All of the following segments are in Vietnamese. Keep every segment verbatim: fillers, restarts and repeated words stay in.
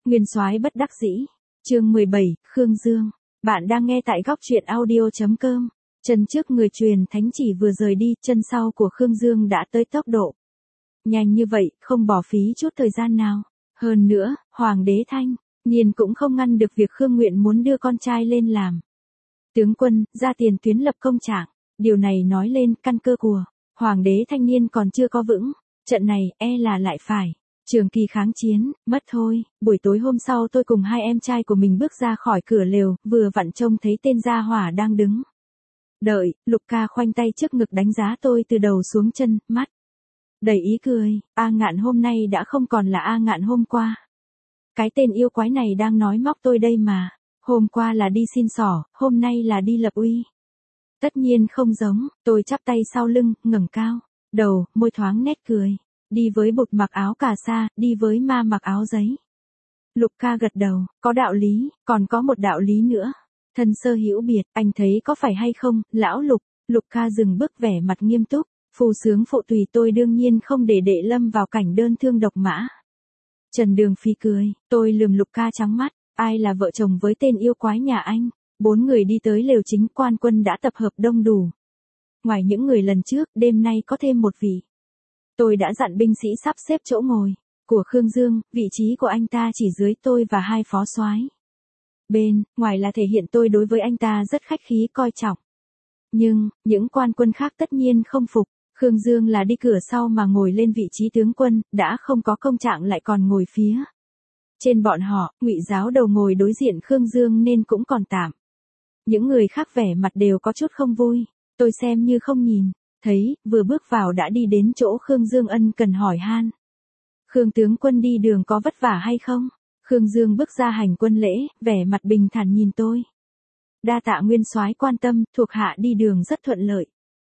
Nguyên soái bất đắc dĩ. Chương mười bảy, Khương Dương. Bạn đang nghe tại góc truyện audio chấm com. Chân trước người truyền thánh chỉ vừa rời đi, chân sau của Khương Dương đã tới tốc độ nhanh như vậy, không bỏ phí chút thời gian nào. Hơn nữa, Hoàng đế Thanh Niên cũng không ngăn được việc Khương Nguyện muốn đưa con trai lên làm tướng quân, ra tiền tuyến lập công trạng. Điều này nói lên căn cơ của Hoàng đế Thanh Niên còn chưa có vững, trận này e là lại phải trường kỳ kháng chiến, mất thôi. Buổi tối hôm sau tôi cùng hai em trai của mình bước ra khỏi cửa lều, vừa vặn trông thấy tên gia hỏa đang đứng đợi. Lục ca khoanh tay trước ngực đánh giá tôi từ đầu xuống chân, mắt đầy ý cười. A Ngạn hôm nay đã không còn là A Ngạn hôm qua. Cái tên yêu quái này đang nói móc tôi đây mà. Hôm qua là đi xin xỏ, hôm nay là đi lập uy. Tất nhiên không giống. Tôi chắp tay sau lưng, ngẩng cao đầu, môi thoáng nét cười. Đi với bụt mặc áo cà sa, đi với ma mặc áo giấy. Lục ca gật đầu, có đạo lý, còn có một đạo lý nữa. Thân sơ hữu biệt, anh thấy có phải hay không, lão Lục? Lục ca dừng bước vẻ mặt nghiêm túc. Phù sướng phụ tùy tôi đương nhiên không để đệ lâm vào cảnh đơn thương độc mã. Trần Đường Phi cười, tôi lườm Lục ca trắng mắt. Ai là vợ chồng với tên yêu quái nhà anh? Bốn người đi tới lều chính, quan quân đã tập hợp đông đủ. Ngoài những người lần trước, đêm nay có thêm một vị. Tôi đã dặn binh sĩ sắp xếp chỗ ngồi của Khương Dương, vị trí của anh ta chỉ dưới tôi và hai phó soái. Bên ngoài là thể hiện tôi đối với anh ta rất khách khí coi trọng. Nhưng, những quan quân khác tất nhiên không phục. Khương Dương là đi cửa sau mà ngồi lên vị trí tướng quân, đã không có công trạng lại còn ngồi phía trên bọn họ. Ngụy Giáo Đầu ngồi đối diện Khương Dương nên cũng còn tạm. Những người khác vẻ mặt đều có chút không vui. Tôi xem như không nhìn thấy, vừa bước vào đã đi đến chỗ Khương Dương ân cần hỏi han. Khương tướng quân đi đường có vất vả hay không? Khương Dương bước ra hành quân lễ, vẻ mặt bình thản nhìn tôi. Đa tạ nguyên soái quan tâm, thuộc hạ đi đường rất thuận lợi.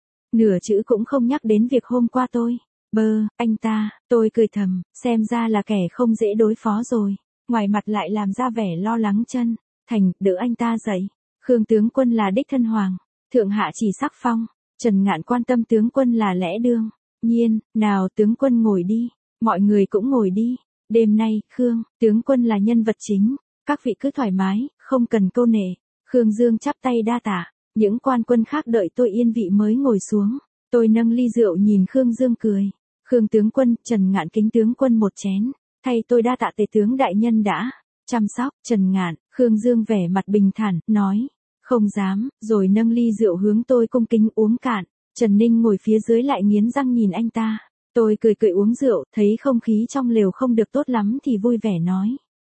Nửa chữ cũng không nhắc đến việc hôm qua tôi. Bơ, anh ta, tôi cười thầm, xem ra là kẻ không dễ đối phó rồi. Ngoài mặt lại làm ra vẻ lo lắng. Chân thành, đỡ anh ta dậy. Khương tướng quân là đích thân hoàng, thượng hạ chỉ sắc phong. Trần Ngạn quan tâm tướng quân là lẽ đương nhiên. Nào tướng quân ngồi đi. Mọi người cũng ngồi đi. Đêm nay, Khương tướng quân là nhân vật chính. Các vị cứ thoải mái, không cần câu nệ. Khương Dương chắp tay đa tạ. Những quan quân khác đợi tôi yên vị mới ngồi xuống. Tôi nâng ly rượu nhìn Khương Dương cười. Khương tướng quân, Trần Ngạn kính tướng quân một chén. Thay tôi đa tạ tề tướng đại nhân đã chăm sóc. Trần Ngạn, Khương Dương vẻ mặt bình thản, nói. Không dám, rồi nâng ly rượu hướng tôi cung kính uống cạn. Trần Ninh ngồi phía dưới lại nghiến răng nhìn anh ta. Tôi cười cười uống rượu, thấy không khí trong lều không được tốt lắm thì vui vẻ nói.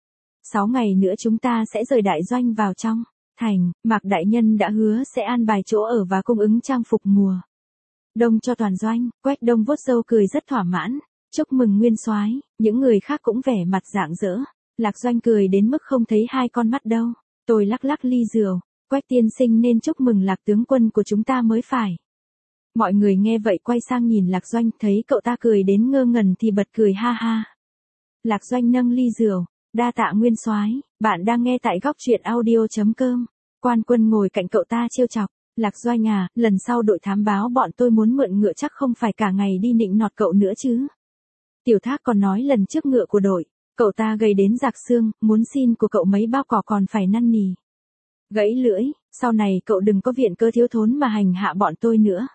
Sáu ngày nữa chúng ta sẽ rời đại doanh vào trong thành. Mạc đại nhân đã hứa sẽ an bài chỗ ở và cung ứng trang phục mùa đông cho toàn doanh. Quách Đông vuốt râu cười rất thỏa mãn. Chúc mừng nguyên soái. Những người khác cũng vẻ mặt rạng rỡ. Lạc Doanh cười đến mức không thấy hai con mắt đâu. Tôi lắc lắc ly rượu. Quách tiên sinh nên chúc mừng Lạc tướng quân của chúng ta mới phải. Mọi người nghe vậy quay sang nhìn Lạc Doanh, thấy cậu ta cười đến ngơ ngẩn thì bật cười ha ha. Lạc Doanh nâng ly rượu, đa tạ nguyên soái. Bạn đang nghe tại góc truyện audio chấm com. Quan quân ngồi cạnh cậu ta trêu chọc. Lạc Doanh à, lần sau đội thám báo bọn tôi muốn mượn ngựa chắc không phải cả ngày đi nịnh nọt cậu nữa chứ. Tiểu Thác còn nói lần trước ngựa của đội, cậu ta gầy đến rạc xương, muốn xin của cậu mấy bao cỏ còn phải năn nỉ. Gãy lưỡi, sau này cậu đừng có viện cơ thiếu thốn mà hành hạ bọn tôi nữa.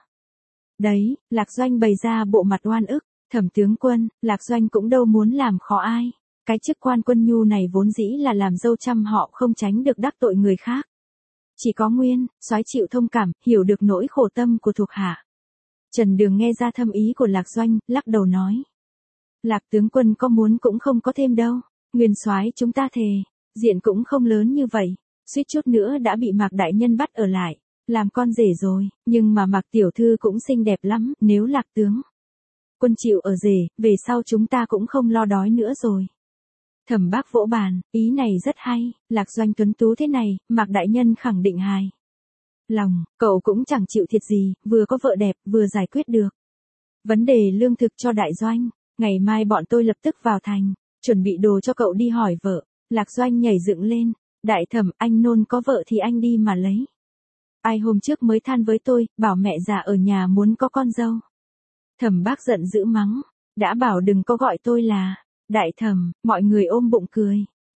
Đấy, Lạc Doanh bày ra bộ mặt oan ức. Thẩm tướng quân, Lạc Doanh cũng đâu muốn làm khó ai. Cái chức quan quân nhu này vốn dĩ là làm dâu trăm họ, không tránh được đắc tội người khác. Chỉ có nguyên soái chịu thông cảm, hiểu được nỗi khổ tâm của thuộc hạ. Trần Đường nghe ra thâm ý của Lạc Doanh, lắc đầu nói. Lạc tướng quân có muốn cũng không có thêm đâu. Nguyên soái chúng ta thề, diện cũng không lớn như vậy. Suýt chút nữa đã bị Mạc đại nhân bắt ở lại, làm con rể rồi. Nhưng mà Mạc tiểu thư cũng xinh đẹp lắm. Nếu Lạc tướng quân chịu ở rể, về sau chúng ta cũng không lo đói nữa rồi. Thẩm Bác vỗ bàn, ý này rất hay. Lạc Doanh tuấn tú thế này, Mạc đại nhân khẳng định hài lòng. Cậu cũng chẳng chịu thiệt gì, vừa có vợ đẹp, vừa giải quyết được vấn đề lương thực cho đại doanh. Ngày mai bọn tôi lập tức vào thành, chuẩn bị đồ cho cậu đi hỏi vợ. Lạc Doanh nhảy dựng lên. Đại thẩm, anh nôn có vợ thì anh đi mà lấy. Ai hôm trước mới than với tôi, bảo mẹ già ở nhà muốn có con dâu. Thẩm Bác giận dữ mắng. Đã bảo đừng có gọi tôi là Đại thẩm. Mọi người ôm bụng cười.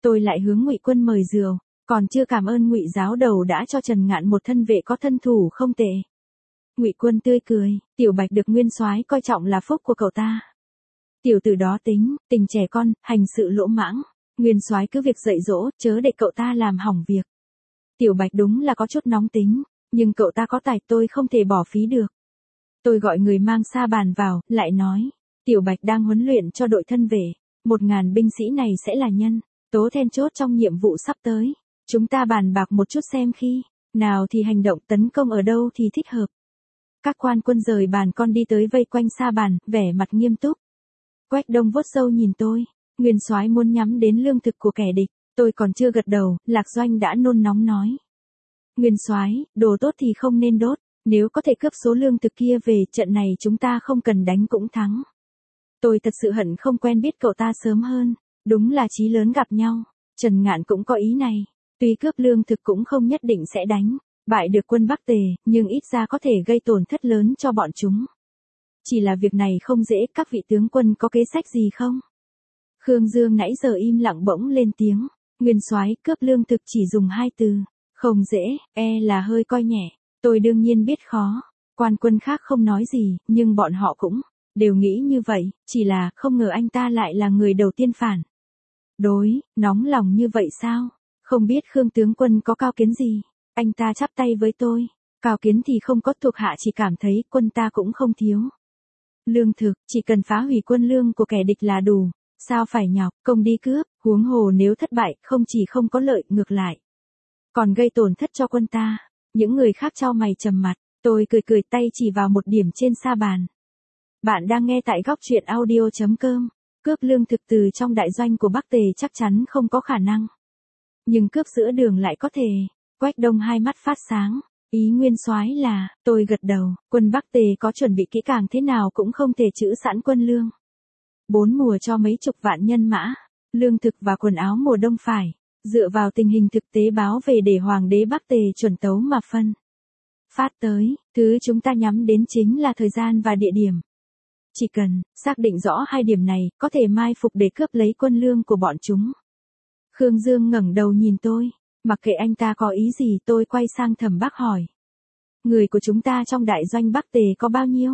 Tôi lại hướng Ngụy Quân mời rượu, còn chưa cảm ơn Ngụy giáo đầu đã cho Trần Ngạn một thân vệ có thân thủ không tệ. Ngụy Quân tươi cười, Tiểu Bạch được nguyên soái coi trọng là phúc của cậu ta. Tiểu tử đó tính, tình trẻ con, hành sự lỗ mãng, nguyên soái cứ việc dạy dỗ, chớ để cậu ta làm hỏng việc. Tiểu Bạch đúng là có chút nóng tính, nhưng cậu ta có tài, tôi không thể bỏ phí được. Tôi gọi người mang sa bàn vào, lại nói, Tiểu Bạch đang huấn luyện cho đội thân vệ, một ngàn binh sĩ này sẽ là nhân tố then chốt trong nhiệm vụ sắp tới. Chúng ta bàn bạc một chút xem khi nào thì hành động tấn công ở đâu thì thích hợp. Các quan quân rời bàn con đi tới vây quanh sa bàn, vẻ mặt nghiêm túc. Quách Đông vuốt râu nhìn tôi, nguyên soái muốn nhắm đến lương thực của kẻ địch, tôi còn chưa gật đầu, Lạc Doanh đã nôn nóng nói. Nguyên soái, đồ tốt thì không nên đốt, nếu có thể cướp số lương thực kia về, trận này chúng ta không cần đánh cũng thắng. Tôi thật sự hận không quen biết cậu ta sớm hơn, đúng là chí lớn gặp nhau. Trần Ngạn cũng có ý này, tuy cướp lương thực cũng không nhất định sẽ đánh bại được quân Bắc Tề, nhưng ít ra có thể gây tổn thất lớn cho bọn chúng. Chỉ là việc này không dễ, các vị tướng quân có kế sách gì không? Khương Dương nãy giờ im lặng bỗng lên tiếng, nguyên soái, cướp lương thực chỉ dùng hai từ, không dễ, e là hơi coi nhẹ. Tôi đương nhiên biết khó, quan quân khác không nói gì, nhưng bọn họ cũng đều nghĩ như vậy, chỉ là không ngờ anh ta lại là người đầu tiên phản đối, nóng lòng như vậy sao? Không biết Khương tướng quân có cao kiến gì? Anh ta chắp tay với tôi, cao kiến thì không có, thuộc hạ chỉ cảm thấy quân ta cũng không thiếu lương thực, chỉ cần phá hủy quân lương của kẻ địch là đủ, sao phải nhọc công đi cướp, huống hồ nếu thất bại, không chỉ không có lợi, ngược lại còn gây tổn thất cho quân ta. Những người khác chau mày trầm mặt, tôi cười cười, tay chỉ vào một điểm trên sa bàn. Bạn đang nghe tại góc truyện audio chấm com. Cướp lương thực từ trong đại doanh của Bắc Tề chắc chắn không có khả năng, nhưng cướp giữa đường lại có thể. Quách Đông hai mắt phát sáng, ý nguyên soái là, tôi gật đầu, quân Bắc Tề có chuẩn bị kỹ càng thế nào cũng không thể trữ sẵn quân lương bốn mùa cho mấy chục vạn nhân mã, lương thực và quần áo mùa đông phải dựa vào tình hình thực tế báo về để hoàng đế Bắc Tề chuẩn tấu mà phân phát tới. Thứ chúng ta nhắm đến chính là thời gian và địa điểm. Chỉ cần xác định rõ hai điểm này, có thể mai phục để cướp lấy quân lương của bọn chúng. Khương Dương ngẩng đầu nhìn tôi, mặc kệ anh ta có ý gì, tôi quay sang Thẩm Bắc hỏi. Người của chúng ta trong đại doanh Bắc Tề có bao nhiêu?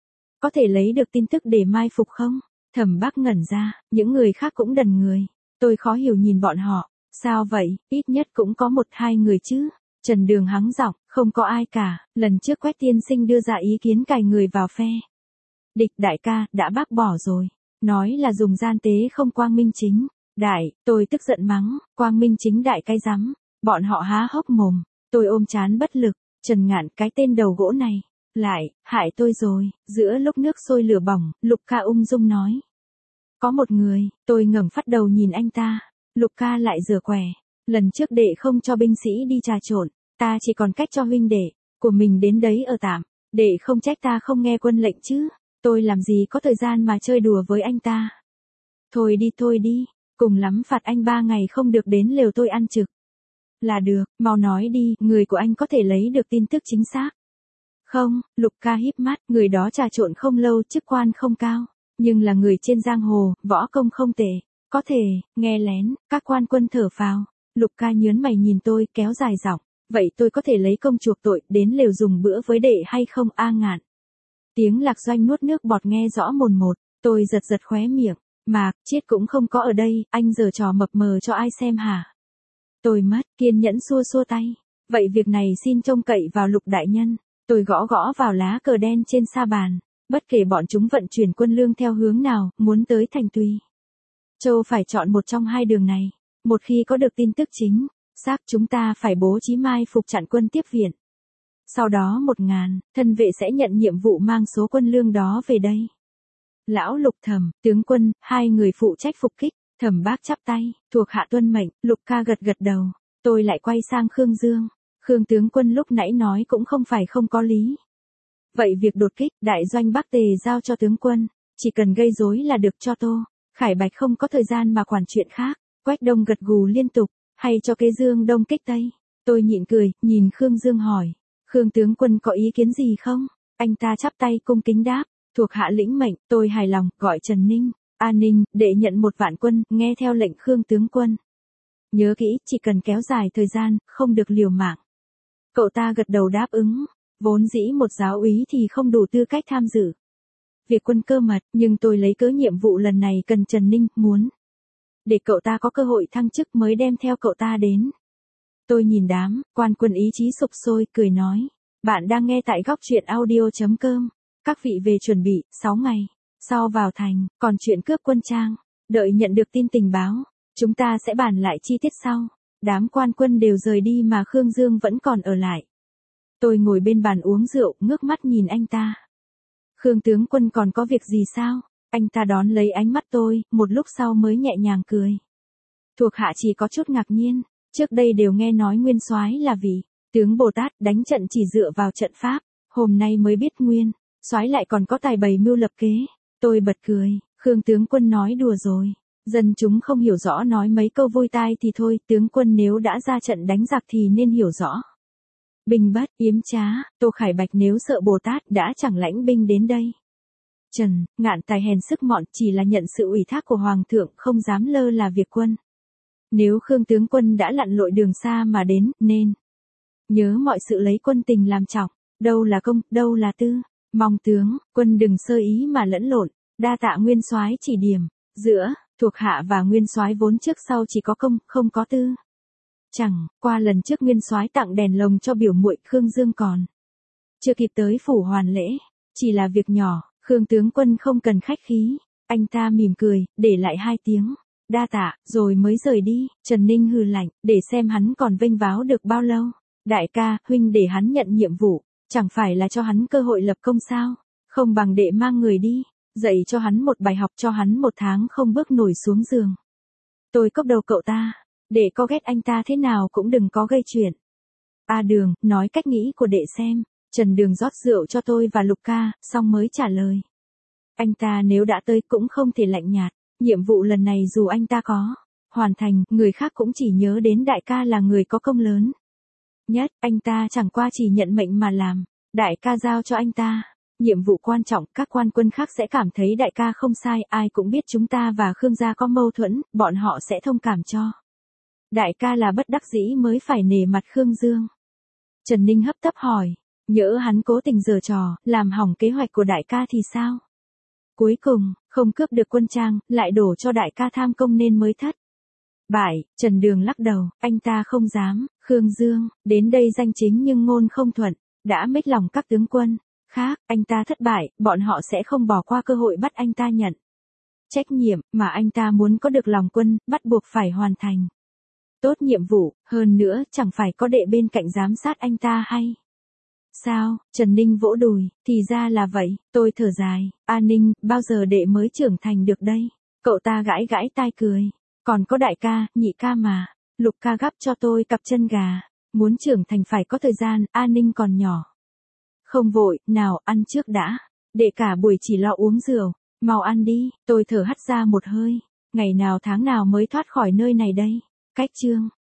Có thể lấy được tin tức để mai phục không? Thẩm Bắc ngẩn ra, những người khác cũng đần người. Tôi khó hiểu nhìn bọn họ, sao vậy, ít nhất cũng có một hai người chứ. Trần Đường hắng giọng, không có ai cả, lần trước Quách tiên sinh đưa ra ý kiến cài người vào phe địch, đại ca đã bác bỏ rồi, nói là dùng gian tế không quang minh chính đại. Tôi tức giận mắng, quang minh chính đại cái rắm, bọn họ há hốc mồm. Tôi ôm trán bất lực, Trần Ngạn cái tên đầu gỗ này, lại hại tôi rồi. Giữa lúc nước sôi lửa bỏng, Lục Ca ung dung nói, có một người. Tôi ngẩng phát đầu nhìn anh ta, Lục Ca lại giở quẻ, lần trước đệ không cho binh sĩ đi trà trộn, ta chỉ còn cách cho huynh đệ của mình đến đấy ở tạm, đệ không trách ta không nghe quân lệnh chứ. Tôi làm gì có thời gian mà chơi đùa với anh ta. Thôi đi thôi đi, cùng lắm phạt anh ba ngày không được đến lều tôi ăn trực là được. Mau nói đi, người của anh có thể lấy được tin tức chính xác không? Lục Ca híp mắt, người đó trà trộn không lâu, chức quan không cao, nhưng là người trên giang hồ, võ công không tệ, có thể nghe lén. Các quan quân thở phào. Lục Ca nhớn mày nhìn tôi, kéo dài giọng, vậy tôi có thể lấy công chuộc tội, đến lều dùng bữa với đệ hay không? A Ngạn. Tiếng Lạc Doanh nuốt nước bọt nghe rõ mồn một. Tôi giật giật khóe miệng, Mạc Chiết cũng không có ở đây, anh giở trò mập mờ cho ai xem hả? Tôi mất kiên nhẫn xua xua tay, vậy việc này xin trông cậy vào Lục đại nhân. Tôi gõ gõ vào lá cờ đen trên sa bàn, bất kể bọn chúng vận chuyển quân lương theo hướng nào, muốn tới thành Tùy Châu phải chọn một trong hai đường này. Một khi có được tin tức chính xác, chúng ta phải bố trí mai phục chặn quân tiếp viện. Sau đó một ngàn thân vệ sẽ nhận nhiệm vụ mang số quân lương đó về đây. Lão Lục Thẩm, tướng quân, hai người phụ trách phục kích. Thẩm Bác chắp tay, thuộc hạ tuân mệnh. Lục Ca gật gật đầu. Tôi lại quay sang Khương Dương. Khương tướng quân lúc nãy nói cũng không phải không có lý. Vậy việc đột kích đại doanh Bắc Tề giao cho tướng quân, chỉ cần gây rối là được. Cho Tô Khải Bạch không có thời gian mà quản chuyện khác. Quách Đông gật gù liên tục, hay cho kế Dương đông kích tây. Tôi nhịn cười, nhìn Khương Dương hỏi, Khương tướng quân có ý kiến gì không? Anh ta chắp tay cung kính đáp, thuộc hạ lĩnh mệnh. Tôi hài lòng, gọi Trần Ninh. A Ninh, đệ nhận một vạn quân, nghe theo lệnh Khương tướng quân. Nhớ kỹ, chỉ cần kéo dài thời gian, không được liều mạng. Cậu ta gật đầu đáp ứng. Vốn dĩ một giáo úy thì không đủ tư cách tham dự việc quân cơ mật, nhưng tôi lấy cớ nhiệm vụ lần này cần Trần Ninh, muốn để cậu ta có cơ hội thăng chức mới đem theo cậu ta đến. Tôi nhìn đám quan quân ý chí sục sôi, cười nói. Bạn đang nghe tại góc truyện audio.com. Các vị về chuẩn bị, sáu ngày sau vào thành, còn chuyện cướp quân trang. Đợi nhận được tin tình báo, chúng ta sẽ bàn lại chi tiết sau. Đám quan quân đều rời đi mà Khương Dương vẫn còn ở lại. Tôi ngồi bên bàn uống rượu, ngước mắt nhìn anh ta. Khương tướng quân còn có việc gì sao? Anh ta đón lấy ánh mắt tôi, một lúc sau mới nhẹ nhàng cười. Thuộc hạ chỉ có chút ngạc nhiên, trước đây đều nghe nói Nguyên Soái là vị tướng Bồ Tát đánh trận chỉ dựa vào trận pháp, hôm nay mới biết Nguyên Soái lại còn có tài bày mưu lập kế. Tôi bật cười, Khương tướng quân nói đùa rồi. Dân chúng không hiểu rõ nói mấy câu vui tai thì thôi, tướng quân nếu đã ra trận đánh giặc thì nên hiểu rõ. Binh bất yếm trá, Tô Khải Bạch nếu sợ Bồ Tát đã chẳng lãnh binh đến đây. Trần Ngạn tài hèn sức mọn, chỉ là nhận sự ủy thác của Hoàng thượng, không dám lơ là việc quân. Nếu Khương tướng quân đã lặn lội đường xa mà đến, nên nhớ mọi sự lấy quân tình làm trọng, đâu là công, đâu là tư. Mong tướng quân đừng sơ ý mà lẫn lộn, đa tạ Nguyên Soái chỉ điểm. Giữa thuộc hạ và Nguyên Soái vốn trước sau chỉ có công, không có tư. Chẳng qua lần trước Nguyên Soái tặng đèn lồng cho biểu muội Khương Dương còn chưa kịp tới phủ hoàn lễ, chỉ là việc nhỏ, Khương tướng quân không cần khách khí. Anh ta mỉm cười, để lại hai tiếng đa tạ, rồi mới rời đi. Trần Ninh hừ lạnh, để xem hắn còn vênh váo được bao lâu. Đại ca, huynh để hắn nhận nhiệm vụ, chẳng phải là cho hắn cơ hội lập công sao? Không bằng đệ mang người đi, dạy cho hắn một bài học, cho hắn một tháng không bước nổi xuống giường. Tôi cốc đầu cậu ta, để có ghét anh ta thế nào cũng đừng có gây chuyện. A Đường, nói cách nghĩ của đệ xem. Trần Đường rót rượu cho tôi và Lục ca, xong mới trả lời. Anh ta nếu đã tới cũng không thể lạnh nhạt. Nhiệm vụ lần này dù anh ta có hoàn thành, người khác cũng chỉ nhớ đến đại ca là người có công lớn nhất. Anh ta chẳng qua chỉ nhận mệnh mà làm. Đại ca giao cho anh ta nhiệm vụ quan trọng, các quan quân khác sẽ cảm thấy đại ca không sai. Ai cũng biết chúng ta và Khương gia có mâu thuẫn, bọn họ sẽ thông cảm cho đại ca, là bất đắc dĩ mới phải nể mặt Khương Dương. Trần Ninh hấp tấp hỏi, nhỡ hắn cố tình giở trò, làm hỏng kế hoạch của đại ca thì sao? Cuối cùng, không cướp được quân trang, lại đổ cho đại ca tham công nên mới thất bại. Trần Đường lắc đầu, anh ta không dám. Khương Dương đến đây danh chính nhưng ngôn không thuận, đã mếch lòng các tướng quân khác. Anh ta thất bại, bọn họ sẽ không bỏ qua cơ hội bắt anh ta nhận trách nhiệm, mà anh ta muốn có được lòng quân, bắt buộc phải hoàn thành tốt nhiệm vụ. Hơn nữa, chẳng phải có đệ bên cạnh giám sát anh ta hay sao? Trần Ninh vỗ đùi, thì ra là vậy. Tôi thở dài, A Ninh, bao giờ đệ mới trưởng thành được đây? Cậu ta gãi gãi tai cười, còn có đại ca, nhị ca mà. Lục ca gắp cho tôi cặp chân gà, muốn trưởng thành phải có thời gian. A Ninh còn nhỏ, không vội, nào ăn trước đã. Đệ cả buổi chỉ lo uống rượu, mau ăn đi. Tôi thở hắt ra một hơi, ngày nào tháng nào mới thoát khỏi nơi này đây? Cách chương